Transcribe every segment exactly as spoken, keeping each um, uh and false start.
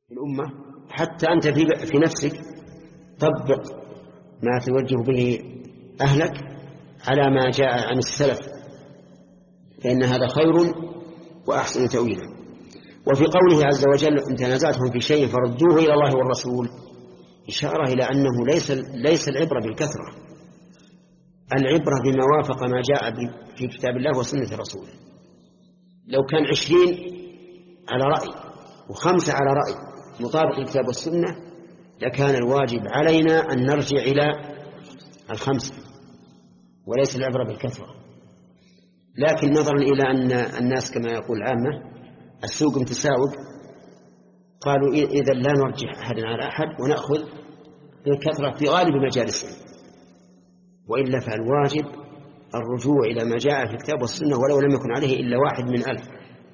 الأمة. حتى أنت في في نفسك طبق ما توجه به أهلك على ما جاء عن السلف، فإن هذا خير وأحسن تأويلا. وفي قوله عز وجل إن تنازعتم في شيء فردوه إلى الله والرسول، إشارة إلى أنه ليس ليس العبرة بالكثرة، العبرة بما وافق ما جاء في كتاب الله وسنة رسوله. لو كان عشرين على رأي وخمسة على رأي مطابق الكتاب والسنة لكان الواجب علينا أن نرجع إلى الخمسة وليس العبرة بالكثرة. لكن نظرا إلى أن الناس كما يقول العامة السوق متساوق، قالوا إذا لا نرجح أحد على أحد ونأخذ بالكثرة في غالب مجالسهم، وإلا فالواجب الرجوع إلى ما جاء في الكتاب والسنة ولو لم يكن عليه إلا واحد من ألف.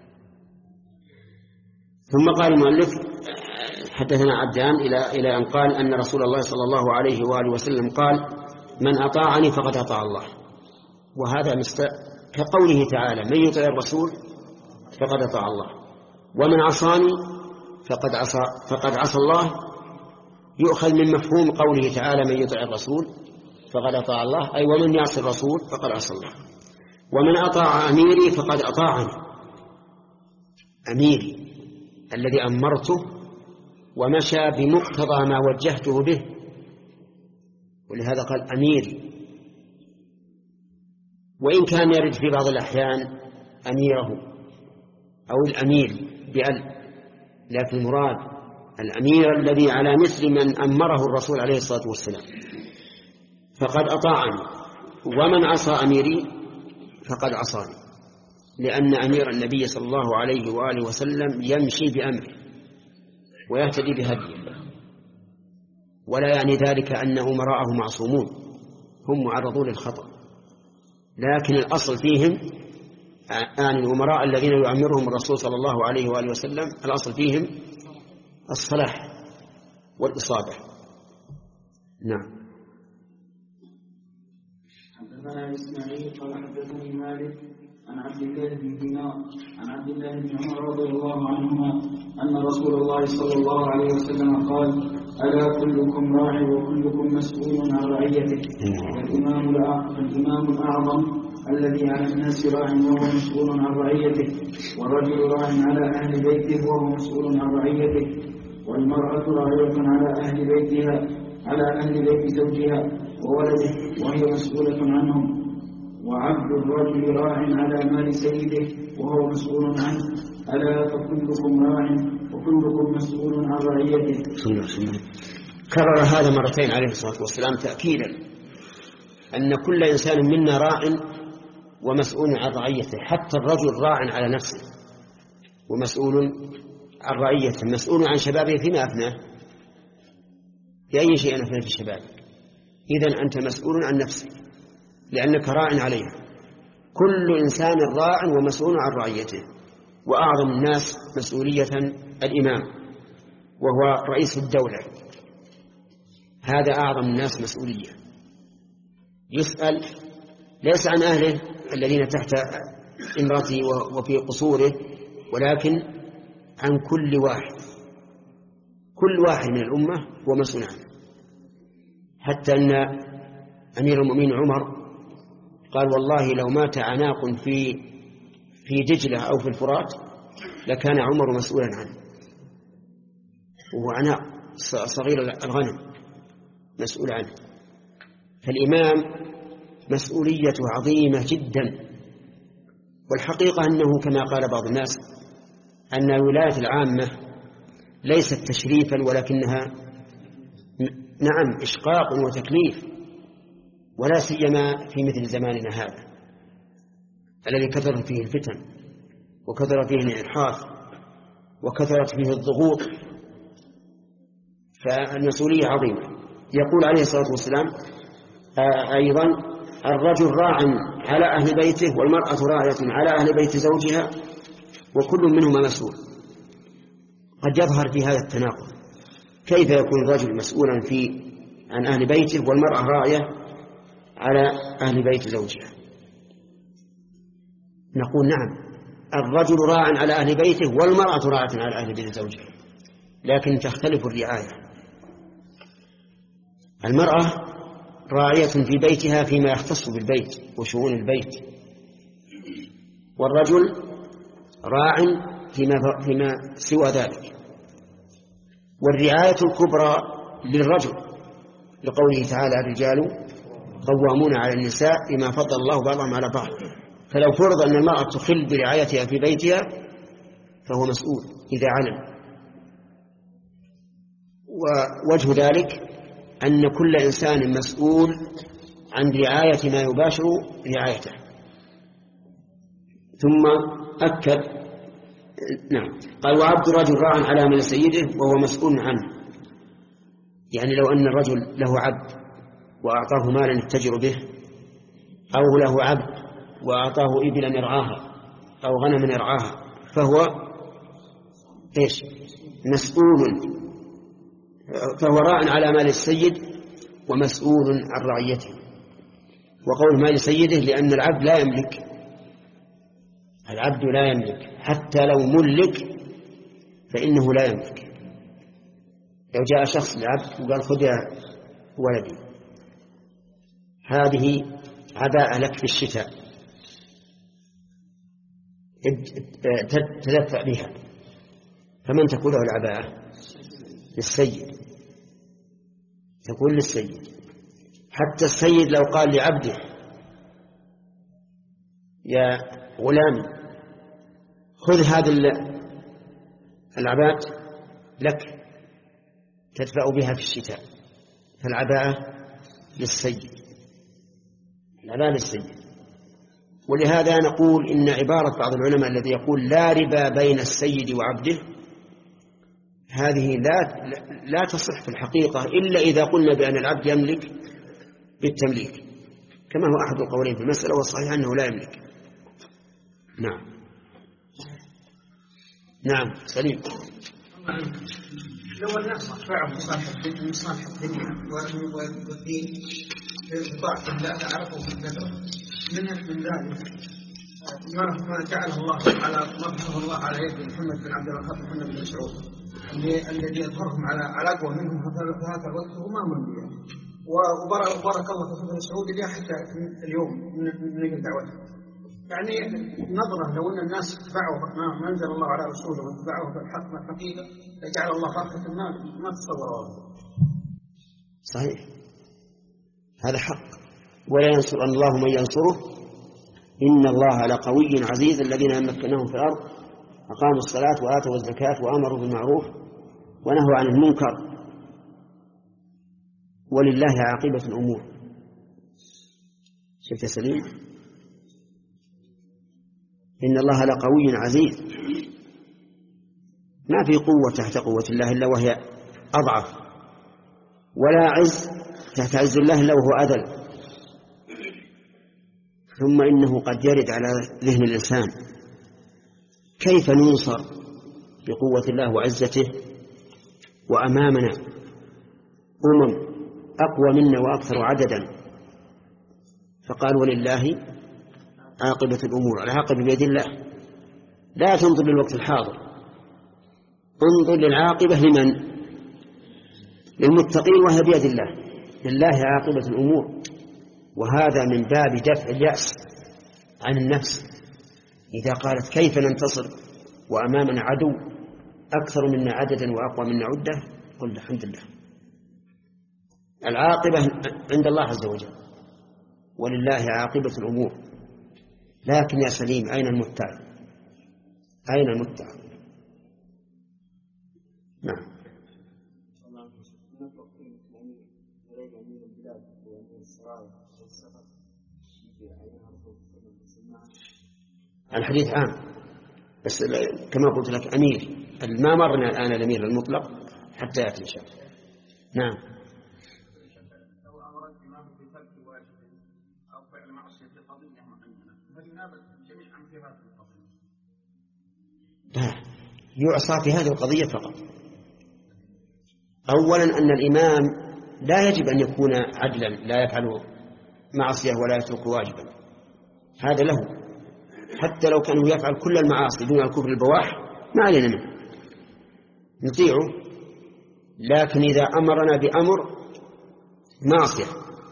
ثم قال المؤلف حدثنا عبدان إلى إلى أن قال أن رسول الله صلى الله عليه وآله وسلم قال من أطاعني فقد أطاع الله. وهذا مست... كقوله تعالى من يطع الرسول فقد أطاع الله، ومن عصاني فقد عصى فقد عصى الله. يؤخذ من مفهوم قوله تعالى من يطع الرسول فقد أطاع الله، أي ومن يعصي الرسول فقد عصى الله. ومن أطاع أميري فقد أطاعني، أميري الذي أمرته ومشى بمقتضى ما وجهته به، ولهذا قال أميري. وإن كان يرد في بعض الأحيان أميره أو الأمير بأل، لكن المراد الأمير الذي على مثل من أمره الرسول عليه الصلاة والسلام. فقد أطاعني، ومن عصى أميري فقد عصاني، لأن أمير النبي صلى الله عليه وآله وسلم يمشي بأمره ويهتدي بهديه، ولا يعني ذلك أن أمراءه معصومون، هم معرضون للخطأ، لكن الأصل فيهم آن الأمراء الذين يعمرهم الرسول صلى الله عليه وآله وسلم الأصل فيهم الصلاح والإصابة. نعم. حدثنا إسماعيل قال حدثني مالك عن عبد الله بن دينار عن عبد الله بن عمر رضي الله عنهما أن رسول الله صلى الله عليه وسلم قال ألا كلكم راع وكلكم مسؤول عن رعيته، فالإمام الإمام الأعظم الذي على الناس راع وهو مسؤول عن رعيته، والرجل راع على أهل بيته وهو مسؤول عن رعيته، والمرأة راعية على أهل بيتها على أهل بيت زوجها وولده وهي مسؤولة عنهم، وعبد الرجل راع على مال سيده وهو مسؤول عنه، ألا فكلكم راع وكلكم مسؤول عن رعيته. كرر هذا مرتين عليه الصلاة والسلام تأكيدا أن كل إنسان منا راع ومسؤول عن رعيته، حتى الرجل راع على نفسه ومسؤول عن رعيته، مسؤول عن شبابه فيما أفناه، بأي شيء أفناه في شبابك، إذن أنت مسؤول عن نفسك لأنك راع عليها. كل إنسان راع ومسؤول عن رعيته، وأعظم الناس مسؤولية الإمام وهو رئيس الدولة، هذا أعظم الناس مسؤولية، يسأل ليس عن أهله الذين تحت إمرته وفي قصوره، ولكن عن كل واحد، كل واحد من الأمة هو مسؤول عنه. حتى أن أمير المؤمنين عمر قال والله لو مات عناق في في دجلة أو في الفرات لكان عمر مسؤولا عنه، وهو عناق صغير الغنم مسؤول عنه. فالإمام مسؤوليته عظيمة جدا، والحقيقة أنه كما قال بعض الناس أن الولاية العامة ليست تشريفا ولكنها نعم إشقاق وتكليف، ولا سيما في مثل زماننا هذا الذي كثرت فيه الفتن وكثرت فيه الإلحاح وكثرت فيه الضغوط، فالمسؤولية عظيمة. يقول عليه الصلاة والسلام أيضا الرجل راع على أهل بيته والمرأة راعية على أهل بيت زوجها وكل منهما مسؤول. قد يظهر في هذا التناقض، كيف يكون الرجل مسؤولا في عن أهل بيته والمرأة راعية على أهل بيت زوجها؟ نقول نعم، الرجل راع على أهل بيته والمرأة راعية على أهل بيت زوجها، لكن تختلف الرعاية. المرأة راعية في بيتها فيما يختص بالبيت وشؤون البيت، والرجل راع فيما, فيما سوى ذلك. والرعاية الكبرى للرجل لقوله تعالى الرجال قوامون على النساء بما فضل الله بعضهم على بعض. فلو فرض أن المرأة تخل برعايتها في بيتها فهو مسؤول إذا علم. ووجه ذلك أن كل إنسان مسؤول عن رعاية ما يباشر رعايته. ثم أكد نعم قال وعبد الرجل راع على مال سيده وهو مسؤول عنه. يعني لو أن الرجل له عبد وأعطاه مالا يتجر به، أو له عبد وأعطاه إبلا يرعاها أو غنما يرعاها، فهو إيش؟ مسؤول، فهو راع على مال السيد ومسؤول عن رعيته. وقول مال سيده لأن العبد لا يملك، العبد لا يملك حتى لو ملك فإنه لا يملك. لو جاء شخص لعبد وقال خذ يا ولدي هذه عباءة لك في الشتاء تدفع بها، فمن تكون له العباءة؟ للسيد، تكون للسيد. حتى السيد لو قال لعبده يا غلام خذ هذه العباءة لك تدفع بها في الشتاء، فالعباءة للسيد، العباءة للسيد. ولهذا نقول إن عبارة بعض العلماء الذي يقول لا ربا بين السيد وعبده هذه لا لا تصح في الحقيقة إلا إذا قلنا بأن العبد يملك بالتمليك، كما هو أحد القولين في المسألة، والصحيح أنه لا يملك. نعم نعم سليم. لو الناس فعلوا مصالح الدنيا والدين بضعف لا تعرفوا في النذر من من ذلك ما جعله الله على ما فتح الله على يد محمد بن عبد الوهاب محمد بن مسعود الذي يظهرهم على على اقوى منهم في هذا الوقت وما من بها. وبارك الله في ابن مسعود اللي حتى اليوم من من دعوته. يعني نظرة لو أن الناس اتبعوا ما أنزل الله على رسوله واتبعوه بالحق والحقيقة لجعل الله بركة المال ما تصوره. صحيح، هذا حق. ولا ينصر الله من ينصره إن الله لقوي عزيز. الذين مكناهم في الأرض أقاموا الصلاة وآتوا الزكاة وأمروا بالمعروف ونهوا عن المنكر ولله عاقبة الأمور. شفت سليم؟ إن الله لقوي عزيز، ما في قوة تحت قوة الله إلا وهي أضعف، ولا عز تحت عز الله إلا وهو أذل. ثم إنه قد يرد على ذهن الإنسان كيف ننصر بقوة الله وعزته وأمامنا أمم أقوى منا وأكثر عددا. فقال ولله عاقبة الأمور، العاقبة بيد الله. لا تنظر للوقت الحاضر، انظر للعاقبة لمن؟ للمتقين، وهي بيد الله. لله عاقبة الأمور، وهذا من باب دفع اليأس عن النفس. إذا قالت كيف ننتصر وأمامنا عدو أكثر منا عددا وأقوى منا عدة، قل الحمد لله، العاقبة عند الله عز وجل، ولله عاقبة الأمور. لكن يا سليم أين المتعب؟ أين المتعب؟ نعم. الحديث عام، بس كما قلت لك أمير، ما مرنا الآن الأمير المطلق حتى يأتي إن شاء الله. نعم. لا، يعصى في هذه القضية فقط. أولا أن الإمام لا يجب أن يكون عدلا، لا يفعل معصية ولا يترك واجبا، هذا له. حتى لو كان يفعل كل المعاصي دون الكفر البواح ما علينا منه، نطيعه لكن إذا أمرنا بأمر معصية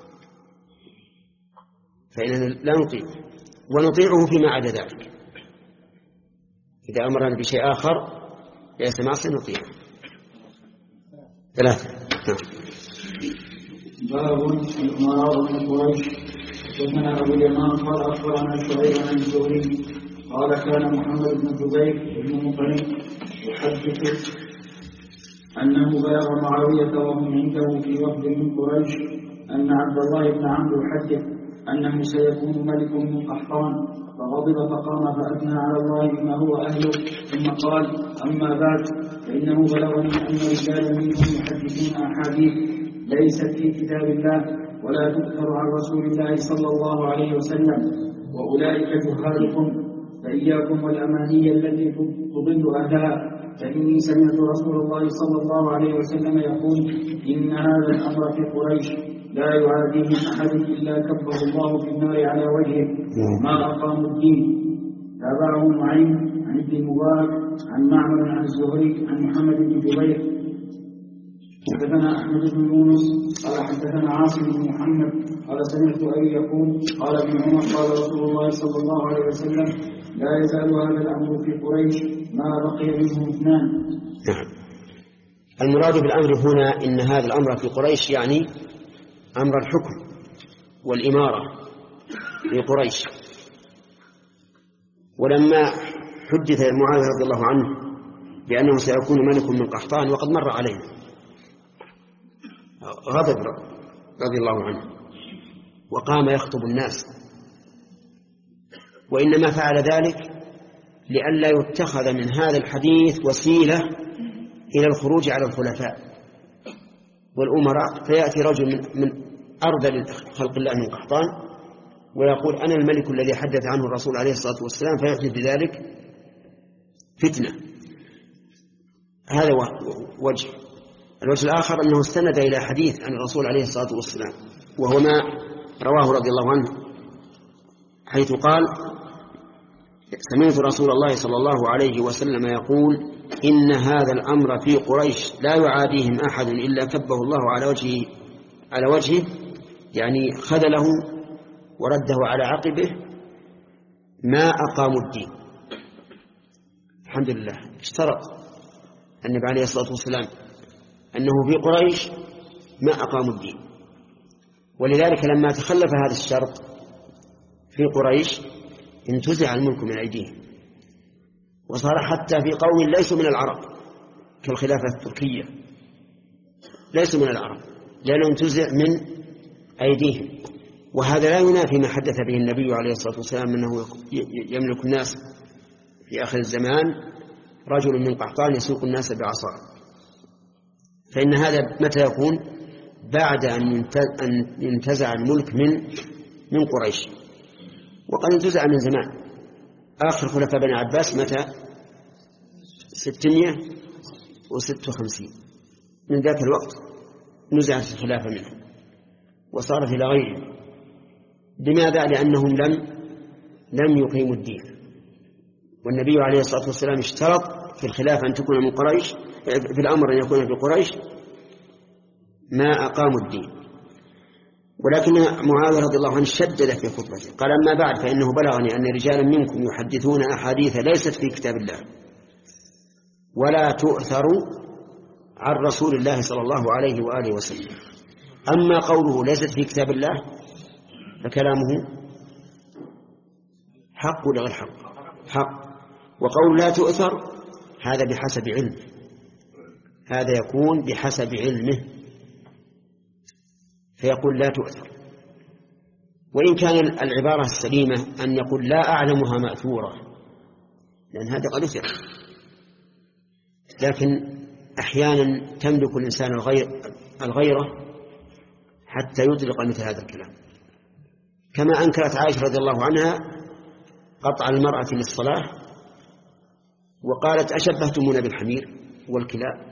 فإننا لا نطيع، ونطيعه فيما عدا ذلك. إذا أمرنا بشيء آخر ليس معصية نطيعه. ثلاثة. باب الأمراء من قريش. حدثنا أبو اليمان قال أخبرنا شعيب عن الزهري قال كان محمد بن جبير بن مطعم يحدث أنه بلغ معاوية وهم عنده في وفد من قريش أن عبد الله بن عمرو يحدث أنه سيكون ملك من قحطان، فغضب فقام فأثنى على الله بما هو أهله، ثم قال: أما بعد فإنه بلغني أن رجالا منهم يحدثون أحاديث ليست في كتاب الله ولا تذكر عن رسول الله صلى الله عليه وسلم، وأولئك جهالكم، فإياكم والأماني التي تضل أهلها، فإني سمعت رسول الله صلى الله عليه وسلم يقول: إن هذا الأمر في قريش لا يعاديه أحد إلا كبه الله في النار على وجهه ما أقاموا الدين. تابعه معين عن ابن مبارك عن معمر عن الزهري عن محمد بن جبير. حدثنا أحمد بن يونس قال حدثنا عاصم بن محمد قال سمعت أبي يقول قال ابن عمر قال رسول الله صلى الله عليه وسلم: لا يزال هذا الأمر في قريش ما بقي منهم اثنان. نعم. المراد بالأمر هنا إن هذا الأمر في قريش يعني أمر الحكم والإمارة في قريش. ولما حدث معاوية رضي الله عنه بأنه سيكون ملك من قحطان وقد مر علينا غضب رضي الله عنه وقام يخطب الناس، وإنما فعل ذلك لئلا يتخذ من هذا الحديث وسيلة إلى الخروج على الخلفاء والأمراء، فيأتي رجل من, من أرذل خلق الله من قحطان ويقول: أنا الملك الذي حدث عنه الرسول عليه الصلاة والسلام، فيحدث بذلك فتنة. هذا وجه. الوجه الآخر أنه استند إلى حديث عن الرسول عليه الصلاة والسلام، وهو ما رواه رضي الله عنه حيث قال: سمعت رسول الله صلى الله عليه وسلم يقول: إن هذا الأمر في قريش لا يعاديهم أحد إلا كبه الله على وجهه على وجهه يعني خذله ورده على عقبه ما أقاموا الدين. الحمد لله اشترط النبي عليه الصلاة والسلام أنه في قريش ما أقاموا الدين، ولذلك لما تخلف هذا الشرط في قريش انتزع الملك من أيديهم، وصار حتى في قوم ليسوا من العرب كالخلافة التركية ليسوا من العرب لأنه انتزع من أيديهم. وهذا لا ينافي ما حدث به النبي عليه الصلاة والسلام أنه يملك الناس في آخر الزمان رجل من قحطان يسوق الناس بعصاه. فإن هذا متى يكون؟ بعد أن ينتزع الملك من من قريش، وقد انتزع من زمان. آخر خلفاء بني عباس متى؟ ستمائة وستة وخمسين، من ذاك الوقت نزعت الخلافة منهم وصارت إلى غيرهم. لماذا؟ لأنهم لم لم يقيموا الدين، والنبي عليه الصلاة والسلام اشترط في الخلافة أن تكون من قريش، في الأمر أن يكون في قريش ما أقاموا الدين. ولكن معاوية رضي الله عنه شدد في خطبته قال: أما بعد فإنه بلغني أن رجالا منكم يحدثون أحاديث ليست في كتاب الله ولا تؤثر عن رسول الله صلى الله عليه وآله وسلم. أما قوله ليست في كتاب الله فكلامه حق ولا غير حق؟ حق. وقول لا تؤثر هذا بحسب علمه، هذا يكون بحسب علمه فيقول لا تؤثر. وإن كان العبارة السليمة أن يقول لا أعلمها مأثورة، لأن هذا قد أثر، لكن أحيانا تملك الإنسان الغير الغيرة حتى يطلق مثل هذا الكلام، كما أنكرت عائشة رضي الله عنها قطع المرأة للصلاة وقالت: أشبهتمونا بالحمير والكلاب.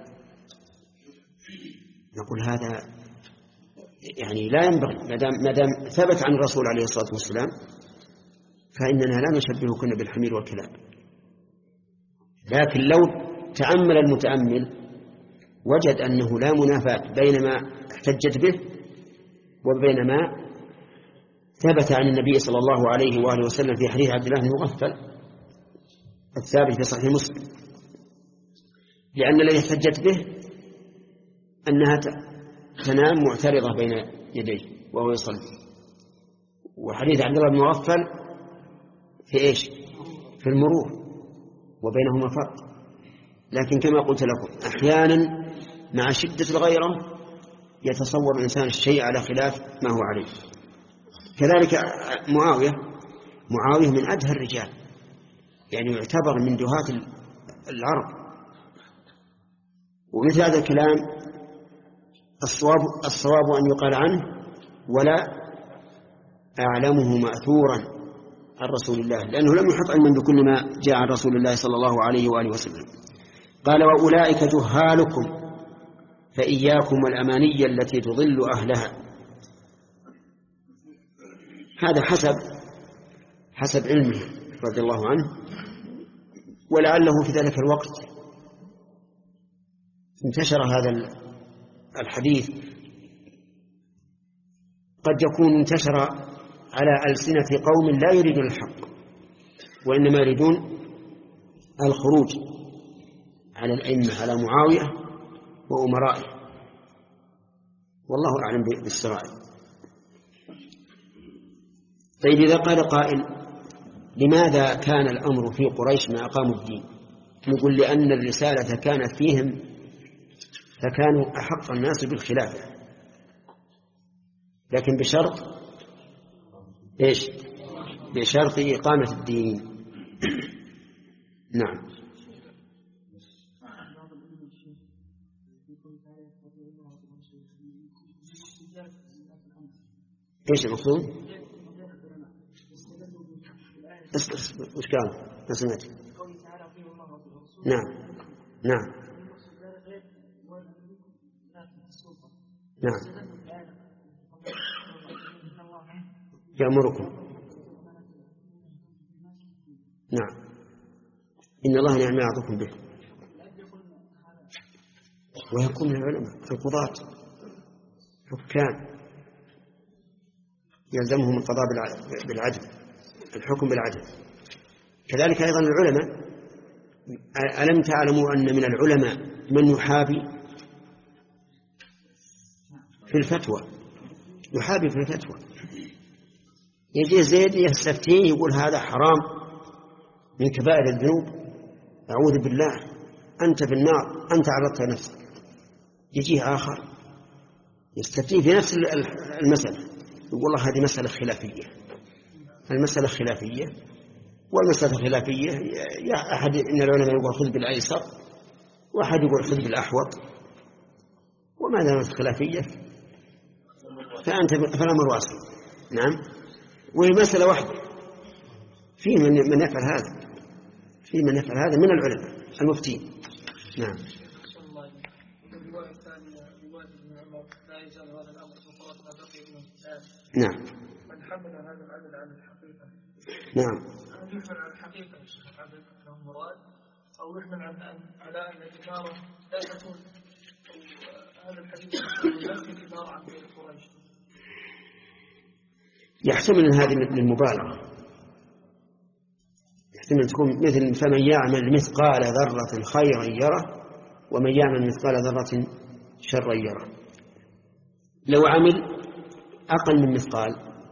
نقول هذا يعني لا ينبغي، ما دام ثبت عن الرسول عليه الصلاة والسلام فإننا لا نشبهكن بالحمير والكلاب. لكن لو تأمل المتأمل وجد أنه لا منافاة بين ما احتجت به وبين ما ثبت عن النبي صلى الله عليه وآله وسلم في حديث عبد الله بن مغفل الثابت في صحيح مسلم، لأن الذي احتجت به أنها تنام معترضة بين يديه وهو يصلي، وحديث عبد الله بن مغفل في إيش؟ في المرور، وبينهما فرق. لكن كما قلت لكم أحيانا مع شدة الغيرة يتصور الإنسان الشيء على خلاف ما هو عليه. كذلك معاوية معاوية من أدهى الرجال، يعني يعتبر من دهاة العرب، ومثل هذا الكلام الصواب, الصواب أن يقال عنه ولا أعلمه مأثورا عن رسول الله، لأنه لم يحط علما بكل ما جاء عن رسول الله صلى الله عليه وآله وسلم. قال وأولئك جهالكم فإياكم والأماني التي تضل أهلها. هذا حسب حسب علمه رضي الله عنه، ولعله في ذلك الوقت انتشر هذا الحديث، قد يكون انتشر على ألسنة قوم لا يريدون الحق وإنما يريدون الخروج على الأئمة، على معاوية وأمرائه، والله أعلم بالسرائر. طيب إذا قال قائل لماذا كان الأمر في قريش ما أقاموا الدين؟ نقول لأن الرسالة كانت فيهم فكانوا أحق الناس بالخلافة، لكن بشرط إيش؟ بشرط إقامة الدين. نعم. إيش المقصود؟ وش قال؟ ما سمعت. نعم نعم نعم يأمركم. نعم إن الله نعم يعظكم به. ويكون من العلماء القضاة حكام يلزمهم القضاء بالعدل، الحكم بالعدل. كذلك أيضا العلماء، ألم تعلموا أن من العلماء من يحابي في الفتوى، يحابي في الفتوى، يجي زيد يستفتيه يقول هذا حرام من كبائر الذنوب، أعوذ بالله أنت في النار، أنت عرضت نفسك. يجيه آخر يستفتيه في نفس المسألة يقول الله هذه مسألة خلافية، المسألة خلافية، والمسألة الخلافية يا أحد إن العلماء يقول خذ بالأيسر، وأحد يقول خذ بالأحوط، وما دامت خلافية فأنت فالأمر واسع. نعم. وهي مسألة واحدة، في من من يفعل هذا، في من يفعل هذا من العلماء المفتين. نعم. نعم. من حمل هذا العدل على الحقيقة. نعم. هل يحمل على الحقيقة عدل أنه مراد، أو يحمل على أن الإمارة لا تكون هذا الحديث ينفي الإمارة عن غير قريش؟ يحتمل هذه للمبالغة، يحتمل تكون مثل فمن يعمل مثقال ذرة خيرا يره ومن يعمل مثقال ذرة شرا يره. لو عمل أقل من مثقال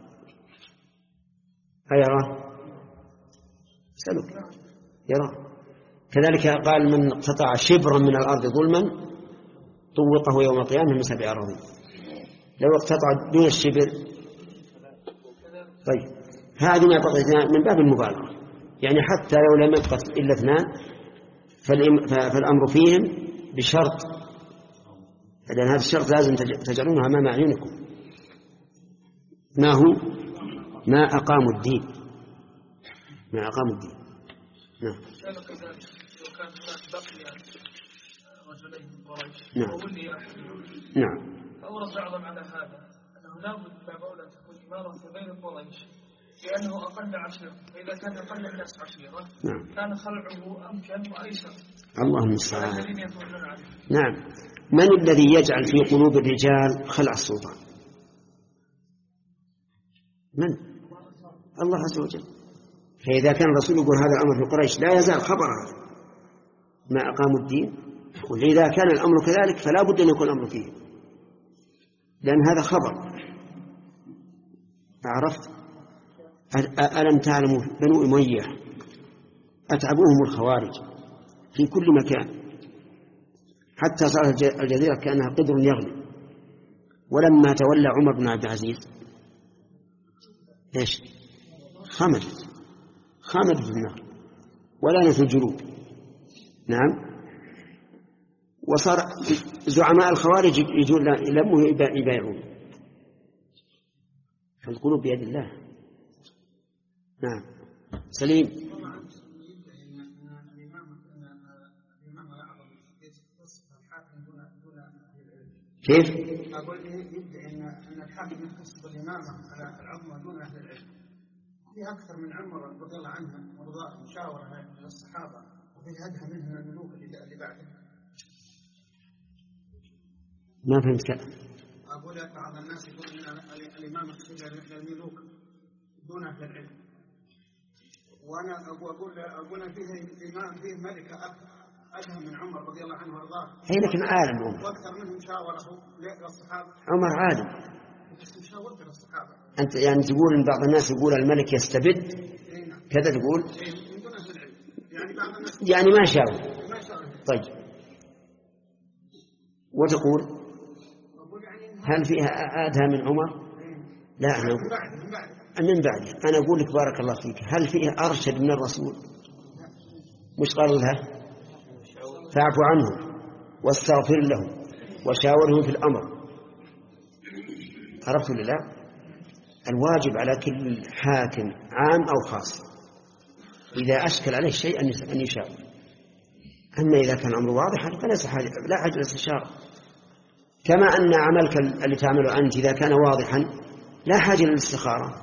أيرى؟ سألك يرى. كذلك قال من اقتطع شبرا من الأرض ظلما طوقه يوم القيامة من سبع أراضين. لو اقتطع دون الشبر. طيب هذه ما بقيت من باب المبالغة، يعني حتى لو لم يبقى إلا اثنان فالأمر فيهم بشرط، لأن هذا الشرط لازم تجعلونها أمام أعينكم، ما هو ما أقاموا الدين، ما أقاموا الدين. نعم. نعم. نعم. فأورد بعضهم على هذا أنه لا بد من أولى تكون إمارة في غير قريش، لأنه أقل عشيرة، فإذا كان أقل الناس عشيرة نعم. كان خلعه أمكن وأيسر. الله المستعان. نعم. من الذي يجعل في قلوب الرجال خلع السلطان؟ من؟ الله عز وجل. فإذا كان الرسول يقول هذا الأمر في قريش لا يزال خبر هذا ما أقاموا الدين، وإذا كان الأمر كذلك فلا بد أن يكون الأمر فيه، لأن هذا خبر. عرفت؟ ألم تعلموا بنو أمية أتعبوهم الخوارج في كل مكان حتى صارت الجزيرة كأنها قدر يغلي، ولما تولى عمر بن عبد العزيز إيش؟ خمدت خمدت في النار ولانت الجلود. نعم. وصار زعماء الخوارج يجون يلموا يبايعون. فالقلوب بيد الله. نعم. سليم. كيف؟ أقول يبدأ إن أن الحاكم يختص بالإمامة على العظمى دون أهل العلم. في أكثر من عمر رضي الله عنه ورضاه مشاورة للصحابة وفي هدها منهم الملوك اللي بعده. ما فهمت كلام. أقول بعض الناس يقول إن الإمامة تصير للملوك دون أهل العلم، وأنا أقول أقول فيه الإمام فيه ملكة أدهم من عمر رضي الله عنه وارضاه. هي لكن عالم عمر. واكثر منهم شاوره للصحابه. عمر عالم. بس شاورت للصحابه. انت يعني تقول ان بعض الناس يقول الملك يستبد. إيه نعم. كذا تقول. إيه من دون أهل العلم. يعني بعض الناس. يعني ما شاور. ما شاور. طيب. وتقول. يعني هل فيها أدهى من عمر؟ إيه. لا أنا من بعد من بعد. من بعده. أنا أقول لك بارك الله فيك، هل فيها أرشد من الرسول؟ مش قال لها فاعف عنهم واستغفر لهم وشاورهم في الأمر. عرفت ولا لا؟ الواجب على كل حاكم عام أو خاص إذا أشكل عليه شيء أن يشاور. أما إذا كان أمر واضح فليس حاجة لا حاجة للاستشارة. كما أن عملك اللي تعمله أنت إذا كان واضحا لا حاجة للاستخارة.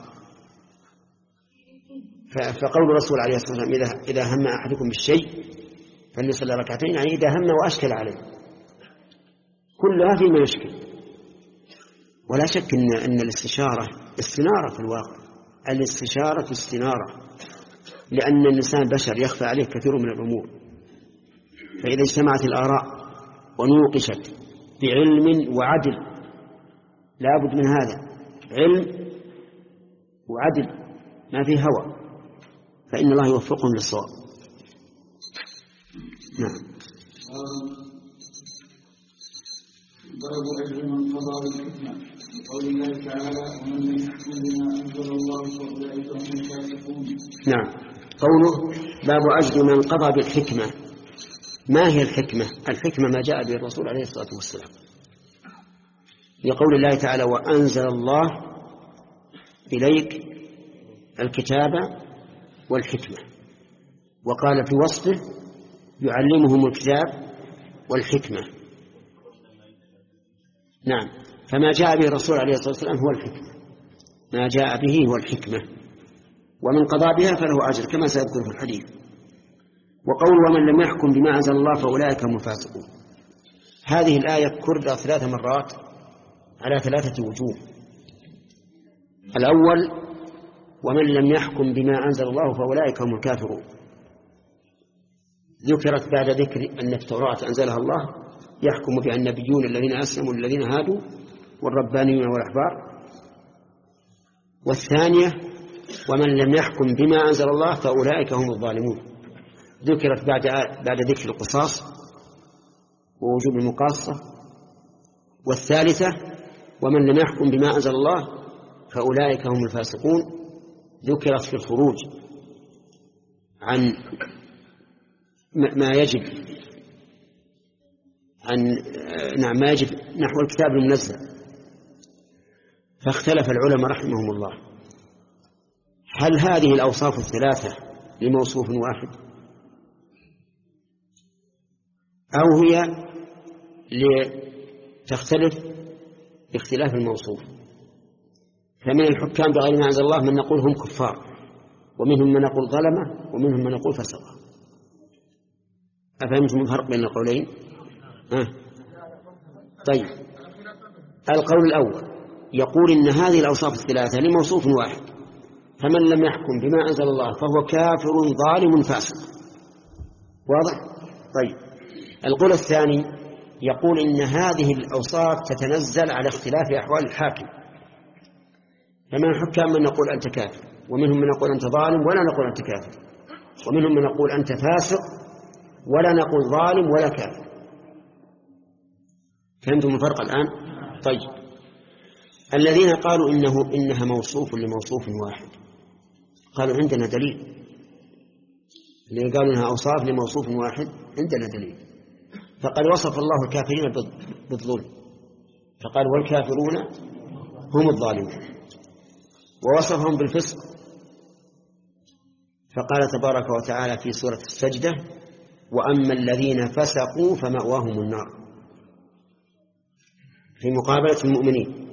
فقول الرسول عليه الصلاة والسلام إذا إذا هم أحدكم بالشيء فليصلي ركعتين، يعني إذا هم وأشكل عليه، كلها فيما يشكل. ولا شك إن أن الاستشارة استنارة في الواقع. الاستشارة استنارة، لأن الإنسان بشر يخفى عليه كثير من الأمور، فإذا اجتمعت الآراء ونوقشت بعلم وعدل، لا بد من هذا، علم وعدل ما فيه هوى، فإن الله يوفقهم للصواب. نعم. باب أجر من قضى بالحكمة قول الله تعالى ومن لم يحكم بما أنزل الله فأولئك هم الفاسقون. نعم. قوله باب أجر من قضى بالحكمة. ما هي الحكمة؟ الحكمة ما جاء به الرسول عليه الصلاة والسلام، لقول الله تعالى وأنزل الله إليك الكتاب والحكمة، وقال في وصفه يعلمهم الكتاب والحكمة. نعم. فما جاء به الرسول عليه الصلاة والسلام هو الحكمة، ما جاء به هو الحكمة، ومن قضى بها فله أجر كما سيذكر في الحديث. وقول ومن لم يحكم بما أنزل الله فأولئك هم الفاسقون، هذه الآية كررت ثلاث مرات على ثلاثة وجوه. الأول ومن لم يحكم بما أنزل الله فأولئك هم الكافرون، ذكرت بعد ذكر أن التوراة أنزلها الله يحكم بها النبيون الذين أسلموا الذين هادوا والربانيون والأحبار. والثانية ومن لم يحكم بما أنزل الله فأولئك هم الظالمون، ذكرت بعد بعد ذكر القصاص ووجوب المقاصة. والثالثة ومن لم يحكم بما أنزل الله فأولئك هم الفاسقون، ذكرت في الخروج عن ما يجب عن نعم ما يجب نحو الكتاب المنزل. فاختلف العلماء رحمهم الله هل هذه الأوصاف الثلاثة لموصوف واحد أو هي لتختلف باختلاف الموصوف. فمن الحكام بغير ما أنزل الله من نقول هم كفار، ومنهم من نقول ظلمة، ومنهم من نقول فسقة. أفهمتم الفرق بين القولين؟ ها؟ طيب، القول الأول يقول إن هذه الأوصاف الثلاثة لموصوف واحد، فمن لم يحكم بما أنزل الله فهو كافر ظالم فاسق. واضح؟ طيب، القول الثاني يقول إن هذه الأوصاف تتنزل على اختلاف أحوال الحاكم، فمن الحكام من نقول أنت كافر، ومنهم من يقول أنت ظالم ولا نقول أنت كافر، ومنهم من يقول أنت فاسق ولا نقول ظالم ولا كافر. فهمتم الفرق الآن؟ طيب، الذين قالوا إنه إنها موصوف لموصوف واحد قالوا عندنا دليل. اللي قالوا إنها أوصاف لموصوف واحد عندنا دليل، فقد وصف الله الكافرين بالظلم فقال والكافرون هم الظالمون، ووصفهم بالفسق فقال تبارك وتعالى في سورة السجدة وأما الذين فسقوا فمأواهم النار، في مقابلة المؤمنين.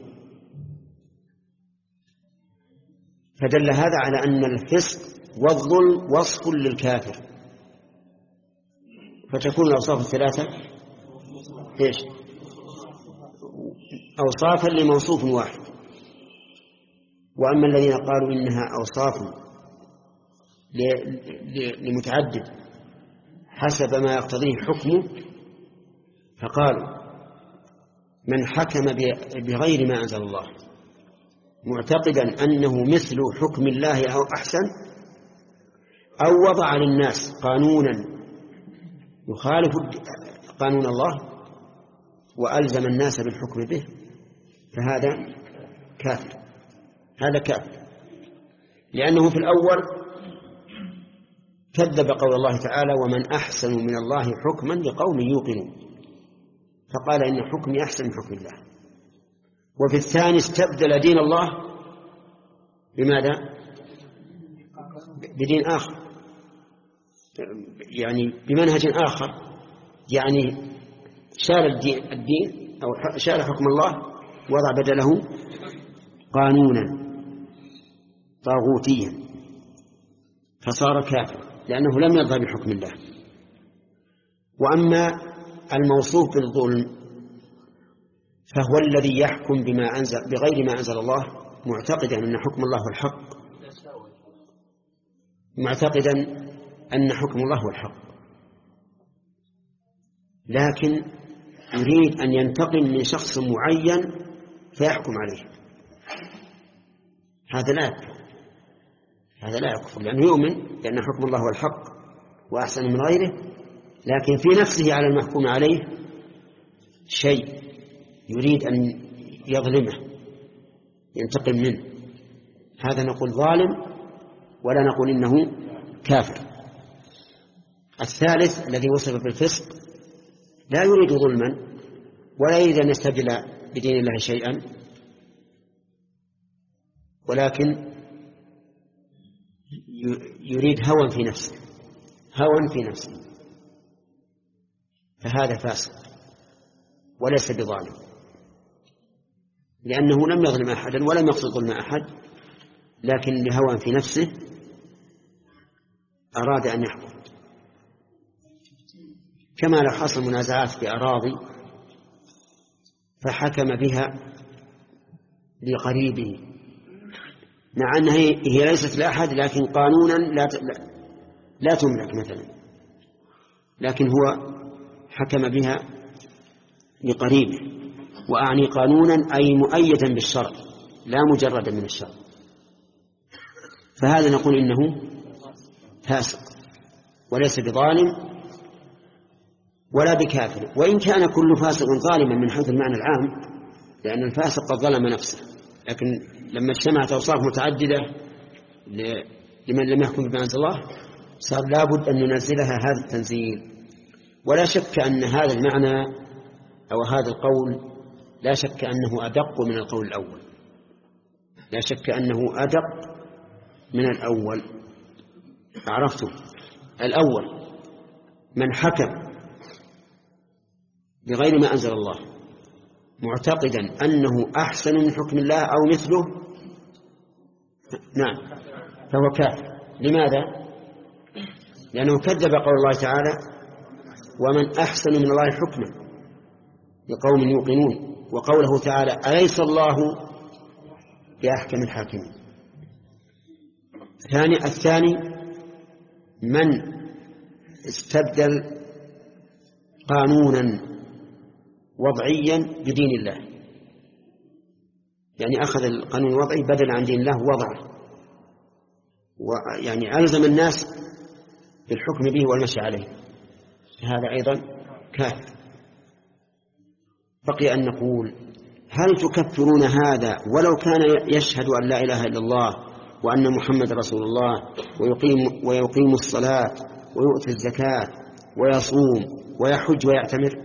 فدل هذا على أن الفسق والظلم وصف للكافر، فتكون الأوصاف الثلاثة إيش؟ أوصافا لموصوف واحد. وأما الذين قالوا إنها أوصاف لمتعدد حسب ما يقتضيه حكمه فقالوا من حكم بغير ما أنزل الله معتقدا أنه مثل حكم الله أو أحسن، أو وضع للناس قانونا يخالف قانون الله وألزم الناس بالحكم به، فهذا كافر. هذا كافر لأنه في الأول كذب قول الله تعالى ومن أحسن من الله حكما لقوم يوقنون، فقال إن حكمي أحسن من حكم الله. وفي الثاني استبدل دين الله بماذا؟ بدين آخر، يعني بمنهج آخر، يعني شال الدين, الدين أو شال حكم الله وضع بدله قانونا طاغوتيا فصار كافر لأنه لم يرضى بحكم الله. وأما الموصوف بالظلم فهو الذي يحكم بما أنزل بغير ما أنزل الله معتقدا أن حكم الله هو الحق، معتقدا أن حكم الله هو الحق، لكن يريد أن ينتقم من شخص معين فيحكم عليه. هذا لا يكفر، هذا لا يكفر لأنه يؤمن بأن حكم الله هو الحق وأحسن من غيره، لكن في نفسه على المحكوم عليه شيء يريد أن يظلمه ينتقم منه، هذا نقول ظالم ولا نقول إنه كافر. الثالث الذي وصف بالفسق لا يريد ظلما ولا يريد أن يستبدل بدين الله شيئا، ولكن يريد هوى في نفسه، هوى في نفسه، فهذا فاسق وليس بظالم، لأنه لم يظلم أحدا ولم يقصد ظلم أحد، لكن لهوى في نفسه أراد أن يحكم. كما لو حصل منازعات في أراضي فحكم بها لقريبه مع أنها هي ليست لأحد، لكن قانونا لا لا تملك مثلا، لكن هو حكم بها لقريبه، وأعني قانونا أي مؤيدا بالشرع لا مجردا من الشرع، فهذا نقول إنه فاسق وليس بظالم ولا بكافر، وإن كان كل فاسق ظالما من حيث المعنى العام، لأن الفاسق قد ظلم نفسه، لكن لما اجتمعت أوصاف متعددة لمن لم يحكم بما أنزل الله صار لابد أن ننزلها هذا التنزيل. ولا شك أن هذا المعنى أو هذا القول لا شك أنه أدق من القول الأول، لا شك أنه أدق من الأول. عرفتم؟ الأول من حكم بغير ما أنزل الله معتقدا أنه أحسن من حكم الله أو مثله، نعم فهو كافر. لماذا؟ لأنه كذب قول الله تعالى ومن أحسن من الله حكما، لقوم يوقنون. وقوله تعالى أليس الله بأحكم الحاكمين. الثاني الثاني من استبدل قانونا وضعيا بدين الله، يعني أخذ القانون الوضعي بدل عن دين الله وضعه، ويعني ألزم الناس بالحكم به والمشي عليه، هذا أيضا كافر. بقي أن نقول هل تكفرون هذا ولو كان يشهد أن لا إله إلا الله وأن محمد رسول الله ويقيم, ويقيم الصلاة ويؤتي الزكاة ويصوم ويحج ويعتمر؟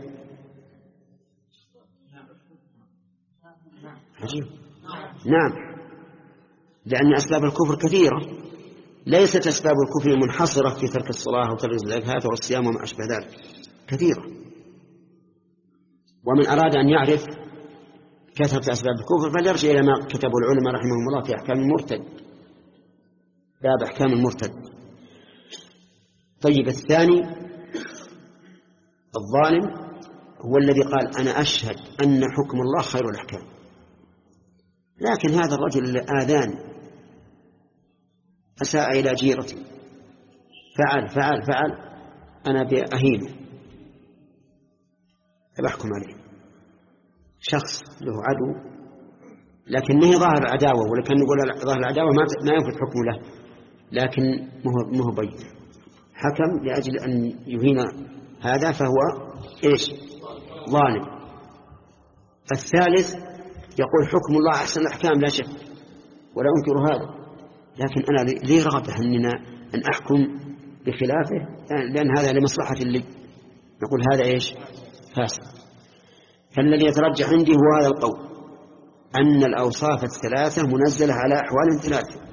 عجيب. نعم، لأن أسباب الكفر كثيرة، ليست أسباب الكفر منحصرة في ترك الصلاة وترك الزكاة والصيام وما أشبه ذلك، كثيرة. ومن أراد أن يعرف كثرة أسباب الكفر فليرجع إلى ما كتبه العلماء رحمهم الله في أحكام المرتد، باب أحكام المرتد. طيب الثاني الظالم هو الذي قال أنا أشهد أن حكم الله خير الأحكام، لكن هذا الرجل آذان، أساء إلى جيرتي، فعل فعل فعل أنا بأهينه فبحكم عليه. شخص له عدو لكنه ظاهر العداوة، ولكن نقول ظاهر العداوة ما ينفذ حكمه له، لكن ما هو بين، حكم لأجل أن يهين هذا فهو إيش؟ ظالم. الثالث يقول حكم الله أحسن الأحكام لا شك ولا أنكر هذا، لكن أنا لي رغبة أننا أن أحكم بخلافه لأن هذا لمصلحة لي، نقول هذا إيش؟ فاسد. فالذي يترجح عندي هو هذا القول أن الأوصاف الثلاثة منزلة على أحوال ثلاثة.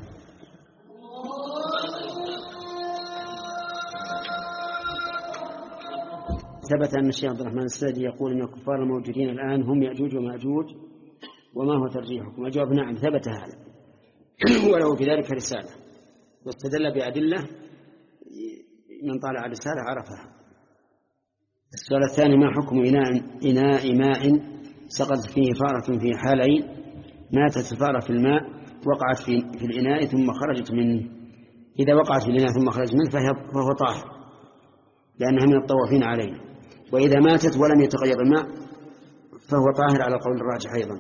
ثبت أن الشيخ عبد الرحمن السعدي يقول أن الكفار الموجودين الآن هم يأجوج ومأجوج، وما هو ترجيحكم؟ الجواب نعم، ثبت هذا وله في ذلك رسالة واستدل بأدلة، من طالع الرسالة عرفها. السؤال الثاني ما حكم إناء, إناء ماء سقطت فيه فارة في حالين، ماتت الفارة في الماء وقعت في, في الإناء ثم خرجت منه؟ إذا وقعت في الإناء ثم خرجت منه فهو طاهر لأنها من الطوافين عليه، وإذا ماتت ولم يتغير الماء فهو طاهر على قول الراجح أيضا.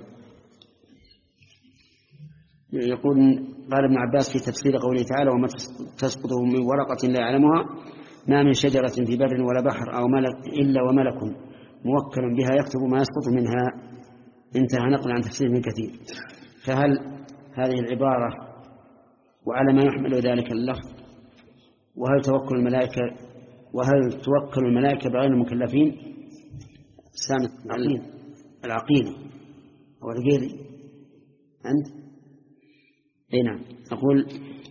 يقول قال ابن عباس في تفسير قوله تعالى وما تسقط من ورقة لا يعلمها ما من شجرة في بر ولا بحر أو ملك إلا وملك موكل بها يكتب ما يسقط منها، انتهى نقل عن تفسير من كثير. فهل هذه العبارة وعلى ما يحمل ذلك اللفظ، وهل توكل الملائكة وهل توكل الملائكة بغير المكلفين؟ سامة العقيل العقيل هو الغيري أنت؟ أي نعم. أقول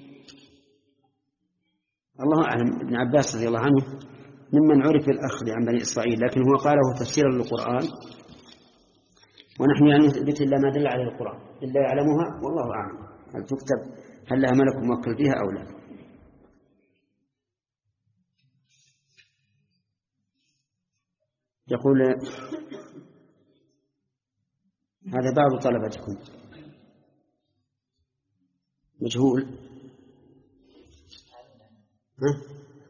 الله أعلم. ابن عباس رضي الله عنه ممن عرف الأخذ عن بني إسرائيل، لكن هو قاله تفسيرا للقرآن، ونحن يعني نثبت إلا ما دل عليه القرآن إلا يعلمها والله أعلم هل تكتب هل لها ملك موكل بها أو لا. يقول هذا بعض طلبتكم مجهول ها؟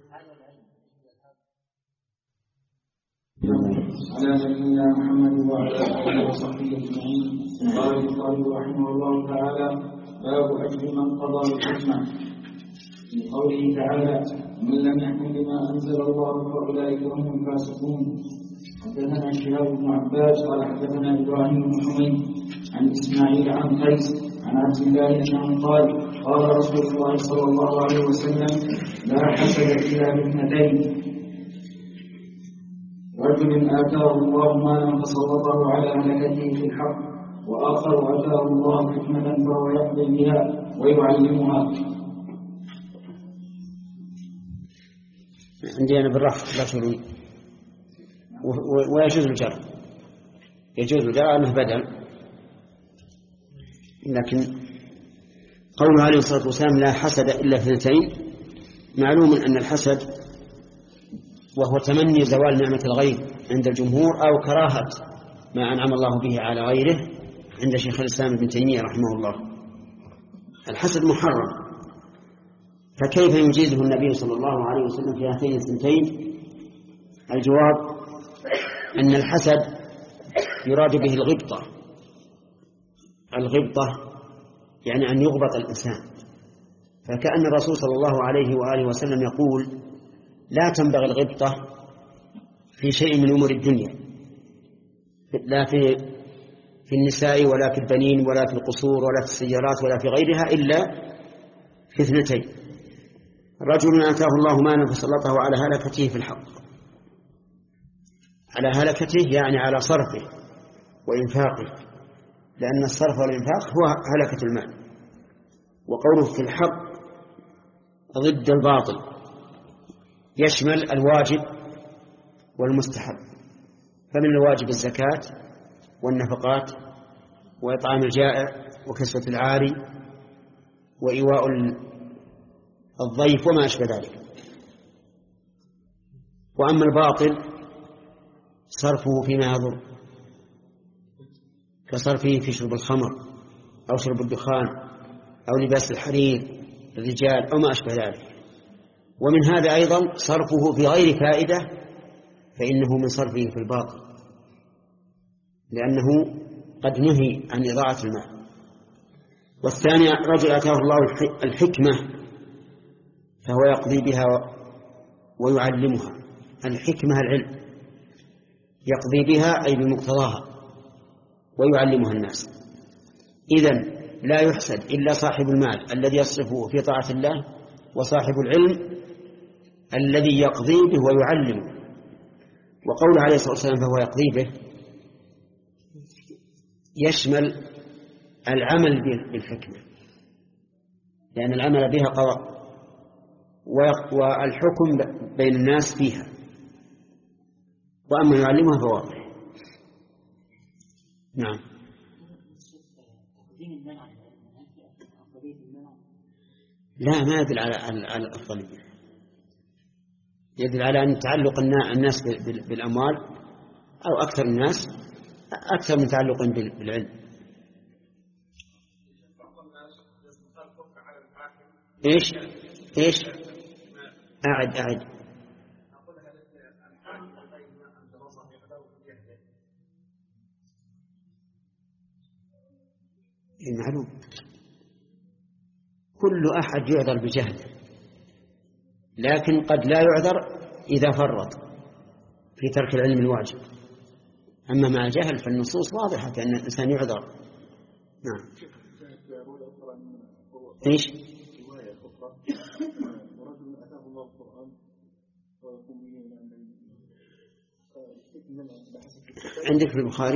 على نبينا محمد وعلى آله وصحبه أجمعين. قال البخاري رحمه الله تعالى باب أجر من قضى بالحكمة، في قوله تعالى من لم يحكم بما أنزل الله فأولئك هم الفاسقون. حدثنا شهاب بن عباس قال حدثنا إبراهيم بن حميد عن إسماعيل عن قيس عن عبد الله أنه قال قال رسول الله صلى الله عليه وسلم لا حسد إلا باثنتين، رجل آتاه الله مالا فسلطه على هلكته في الحق، وآخر آتاه الله حكمة فهو يقضي بها ويعلمها. عندي أنا بالرفض رجل ويجوز الجر، يجوز الجر أنه بدل، لكن قوله عليه الصلاة والسلام لا حسد إلا اثنتين، معلوم أن الحسد وهو تمني زوال نعمة الغير عند الجمهور أو كراهة ما أنعم الله به على غيره عند شيخ الإسلام ابن تيمية رحمه الله. الحسد محرم، فكيف يجيزه النبي صلى الله عليه وسلم في هاتين الثنتين؟ الجواب أن الحسد يراد به الغبطة. الغبطة يعني أن يغبط الإنسان، فكأن الرسول صلى الله عليه وآله وسلم يقول لا تنبغي الغبطة في شيء من أمور الدنيا، لا في في النساء ولا في البنين ولا في القصور ولا في السيارات ولا في غيرها إلا في اثنتين: رجل آتاه الله مالا فسلطه على هلكته في الحق. على هلكته يعني على صرفه وإنفاقه، لأن الصرف والإنفاق هو هلكة المال. وقوله في الحق ضد الباطل يشمل الواجب والمستحب، فمن الواجب الزكاة والنفقات وإطعام الجائع وكسوة العاري وإيواء الضيف وما أشبه ذلك. وأما الباطل صرفه فيما يضر، كصرفه في شرب الخمر أو شرب الدخان أو لباس الحرير الرجال أو ما أشبه ذلك. ومن هذا أيضا صرفه في غير فائدة، فإنه من صرفه في الباطل، لأنه قد نهي عن إضاعة المال. والثاني رجل آتاه الله الحكمة فهو يقضي بها ويعلمها. الحكمة العلم، يقضي بها أي بمقتضاها ويعلمها الناس. إذن لا يحسد إلا صاحب المال الذي يصرفه في طاعة الله، وصاحب العلم الذي يقضي به ويعلمه. وقوله عليه الصلاة والسلام فهو يقضي به يشمل العمل بالحكمة، لأن العمل بها قضاء، والحكم بين الناس فيها. وأما يعلمها فواضح. نعم. لا، ما يدل على الأفضلية، يدل على أن تعلق الناس بالأموال أو أكثر الناس أكثر من تعلق بالعلم. إيش إيش أعد أعد المعلوم كل أحد يعذر بجهل، لكن قد لا يعذر إذا فرط في ترك العلم الواجب. أما مع الجهل فالنصوص واضحة أن الإنسان يعذر. نعم. إيش عندك في البخاري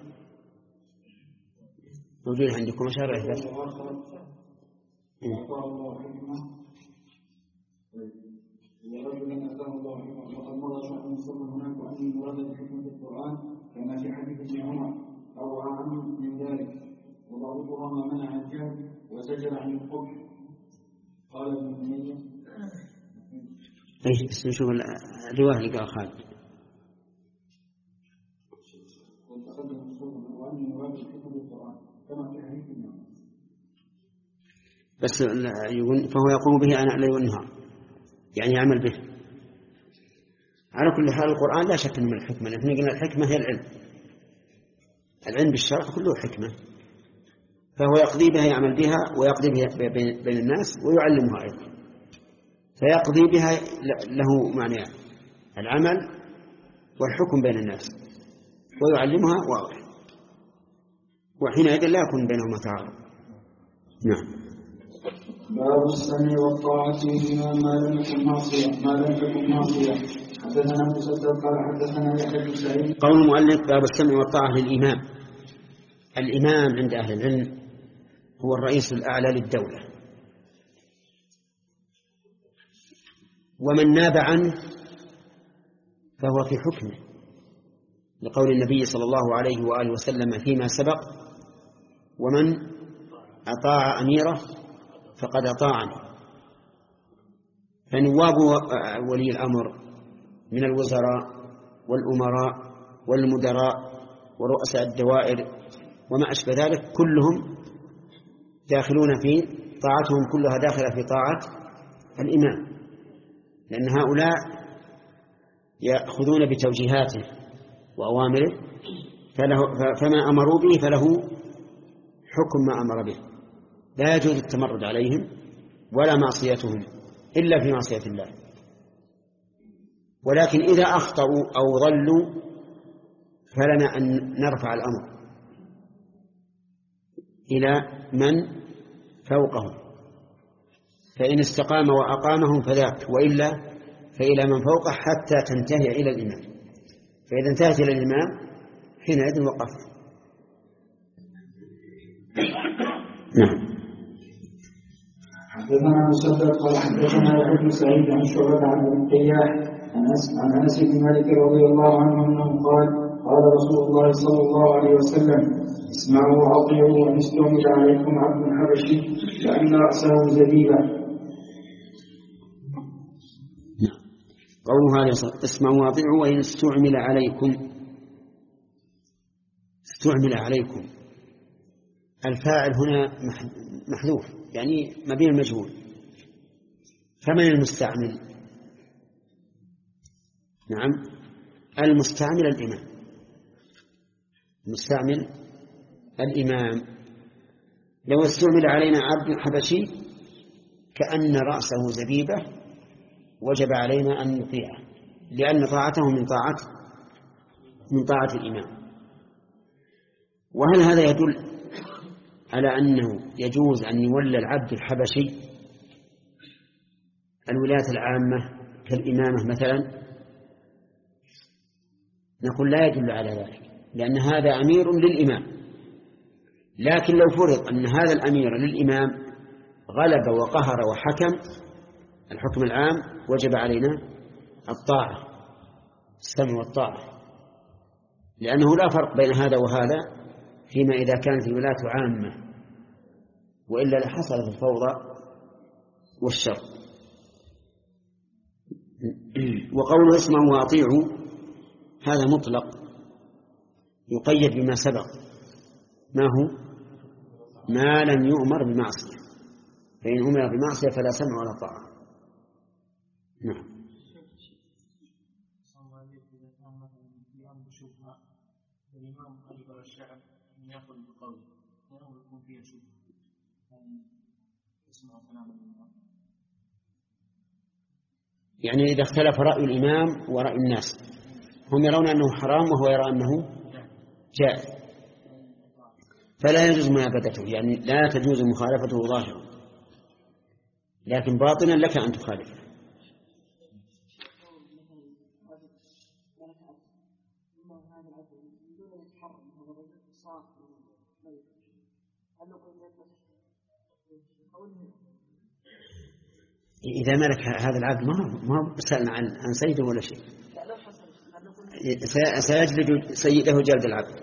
موجود عندكم أشار إحدى ورجلا أتاه الله حكمة وقد مضى شأن مصطفى هناك وأن المراد بالحكمة في القرآن كما في حديث ابن عمر أو عنه من ذلك، وضابطها ما منع الجهل وزجر عن القبح. قال ابن تيمية ايش بس نشوف الرواية اللي قال خالد. وتقدم مصطفى وأن المراد بالحكمة في القرآن كما في حديث ابن عمر. بس يقول فهو يقوم به أنا الليل والنهار، يعني يعمل به. على كل حال القرآن لا شك من الحكمة، نحن قلنا الحكمة هي العلم، العلم بالشرع كله حكمة، فهو يقضي بها يعمل بها ويقضي بها بين الناس ويعلمها أيضا. فيقضي بها له معنى العمل والحكم بين الناس، ويعلمها واضح، وحينئذ لا يكون بينهما تعارض. نعم. باب السمع والطاعة فيما ما لم يكن معصية ما لم تكن معصية. حدثنا مسدد قال حدثنا يحيى بن سعيد. قول المؤلف باب السمع والطاعة للإمام. الإمام عند أهل العلم هو الرئيس الأعلى للدولة، ومن ناب عنه فهو في حكمه، لقول النبي صلى الله عليه وآله وسلم فيما سبق: ومن أطاع أميره فقد أطاعني. فنواب ولي الأمر من الوزراء والأمراء والمدراء ورؤساء الدوائر وما أشبه ذلك كلهم داخلون في طاعتهم، كلها داخلة في طاعة الإمام، لأن هؤلاء يأخذون بتوجيهاته وأوامره، فله فما أمروا به فله حكم ما أمر به، لا يجوز التمرد عليهم ولا معصيتهم إلا في معصية الله. ولكن إذا أخطأوا أو ضلوا فلنا أن نرفع الأمر إلى من فوقهم، فإن استقام وأقامهم فذاك، وإلا فإلى من فوقه حتى تنتهي إلى الإمام، فإذا انتهت إلى الإمام حينئذ وقف. نعم. حدثنا مسدد قال حدثنا ابن سعيد عن شعبة عن ابن التياح عن أنس بن مالك رضي الله عنه أنه قال قال رسول الله صلى الله عليه وسلم اسمعوا وأطيعوا وإن استعمل عليكم عبد حبشي كأن رأسه زبيبة. قوله هذا اسمعوا وأطيعوا وإن استعمل عليكم، استعمل عليكم الفاعل هنا محذوف يعني مبني المجهول، فمن المستعمل؟ نعم المستعمل الإمام، المستعمل الإمام. لو استعمل علينا عبد حبشي كأن رأسه زبيبة وجب علينا أن نطيعه، لأن طاعته من طاعة من طاعة الإمام. وهل هذا يدل على أنه يجوز أن يولى العبد الحبشي الولاية العامة كالإمامة مثلا؟ نقول لا يدل على ذلك، لأن هذا أمير للإمام. لكن لو فرض أن هذا الأمير للإمام غلب وقهر وحكم الحكم العام وجب علينا الطاعة، السمع والطاعة، لأنه لا فرق بين هذا وهذا فيما إذا كانت الولاية عامة، وإلا لحصلت الفوضى والشر. وقوله اسمعوا وأطيعوا هذا مطلق يقيد بما سبق، ما هو؟ ما لم يؤمر بمعصية، فإن أمر بمعصية فلا سمع ولا طاعة. نعم. يعني إذا اختلف رأي الإمام ورأي الناس، هم يرون أنه حرام وهو يرى أنه جائز، فلا يجوز منابذته، يعني لا تجوز مخالفته ظاهرا، لكن باطنا لك أن تخالفه. إذا ملك هذا العبد ما ما سألنا عن عن سيده ولا شيء، سيجلد سيده جلد العبد،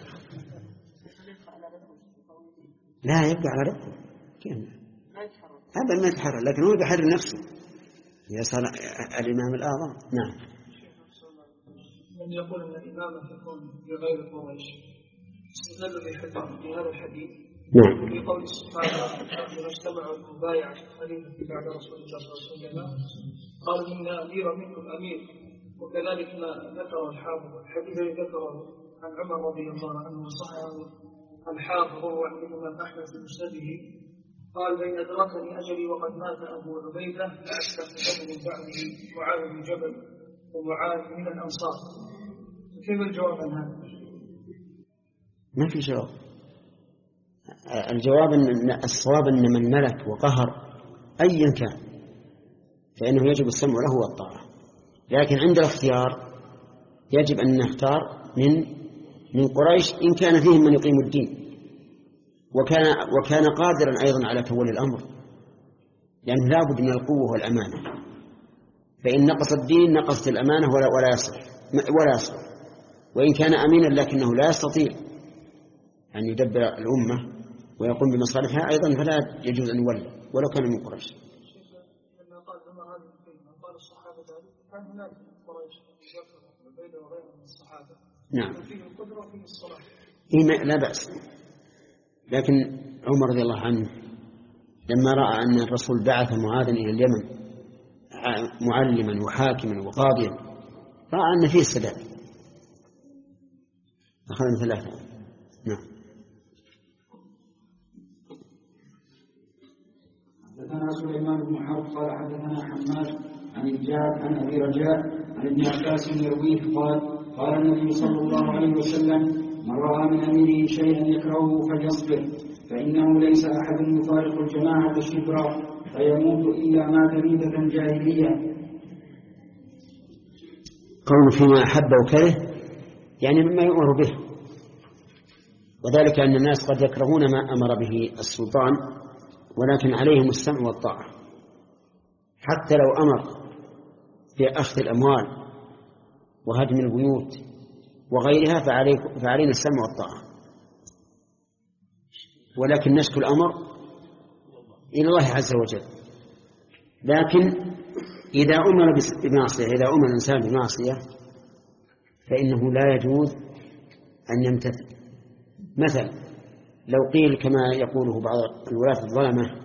لا يبقى على ربه هذا ما يتحرر، لكن هو بيحرر نفسه إذا صار الإمام الأعظم. نعم. من يقول أن الإمامة تكون بغير قريش استدل بهذا الحديث نعم في قول سبحانه لما اجتمعوا المبايعة الخليفة بعد رسول الله صلى الله عليه وسلم قالوا إن أمير منكم أمير. وكذلك ما ذكر الحافظ الحديث الذي ذكره عن عمر رضي الله عنه وصححه الحافظ وعن الإمام أحمد في مسنده قال بين أدركني أجلي وقد مات أبو عبيدة فأستخدم من بعده معاذ بن جبل ومعاذ من الأنصار. كيف الجواب عن هذا؟ ما في جواب. الجواب أن الصواب أن من ملك وقهر أيا كان فإنه يجب السمع له والطاعة، لكن عند الاختيار يجب أن نختار من من قريش إن كان فيهم من يقيم الدين وكان وكان قادرا أيضا على تولي الأمر، لأنه لا بد من القوة والأمانة، فإن نقص الدين نقصت الأمانة ولا ولا يصلح ولا يصلح، وإن كان أمينا لكنه لا يستطيع أن يدبر الأمة ويقوم بمصالحها أيضا فلا يجوز أن يولى ولو كان من قريش. لما قال عمر هذه الكلمة قال الصحابة كان هناك من قريش وغيرهم من الصحابة نعم إيه لا بأس. لكن عمر رضي الله عنه لما رأى أن الرسول بعث معاذا إلى اليمن معلما وحاكما وقاضيا رأى أن فيه السداد أخذنا ثلاثة. نعم. حدثنا سليمان بن حرب قال حدثنا حماد عن الجاد عن أبي رجاء عن ابن عباس يرويه قال قال النبي صلى الله عليه وسلم من رأى من أميره شيئا يكرهه فليصبر فإنه ليس أحد يفارق الجماعة شبرا فيموت إلا مات ميتة جاهلية. قول فيما أحب وكره يعني مما يؤمر به، وذلك أن الناس قد يكرهون ما أمر به السلطان ولكن عليهم السمع والطاعة، حتى لو أمر بأخذ الأموال وهدم البيوت وغيرها فعلينا السمع والطاعة، ولكن نشكو الأمر إلى الله عز وجل. لكن إذا أمر بمعصية إذا أمر الإنسان بمعصية فإنه لا يجوز أن يمتثل. مثلا لو قيل كما يقوله بعض الولاة الظلمة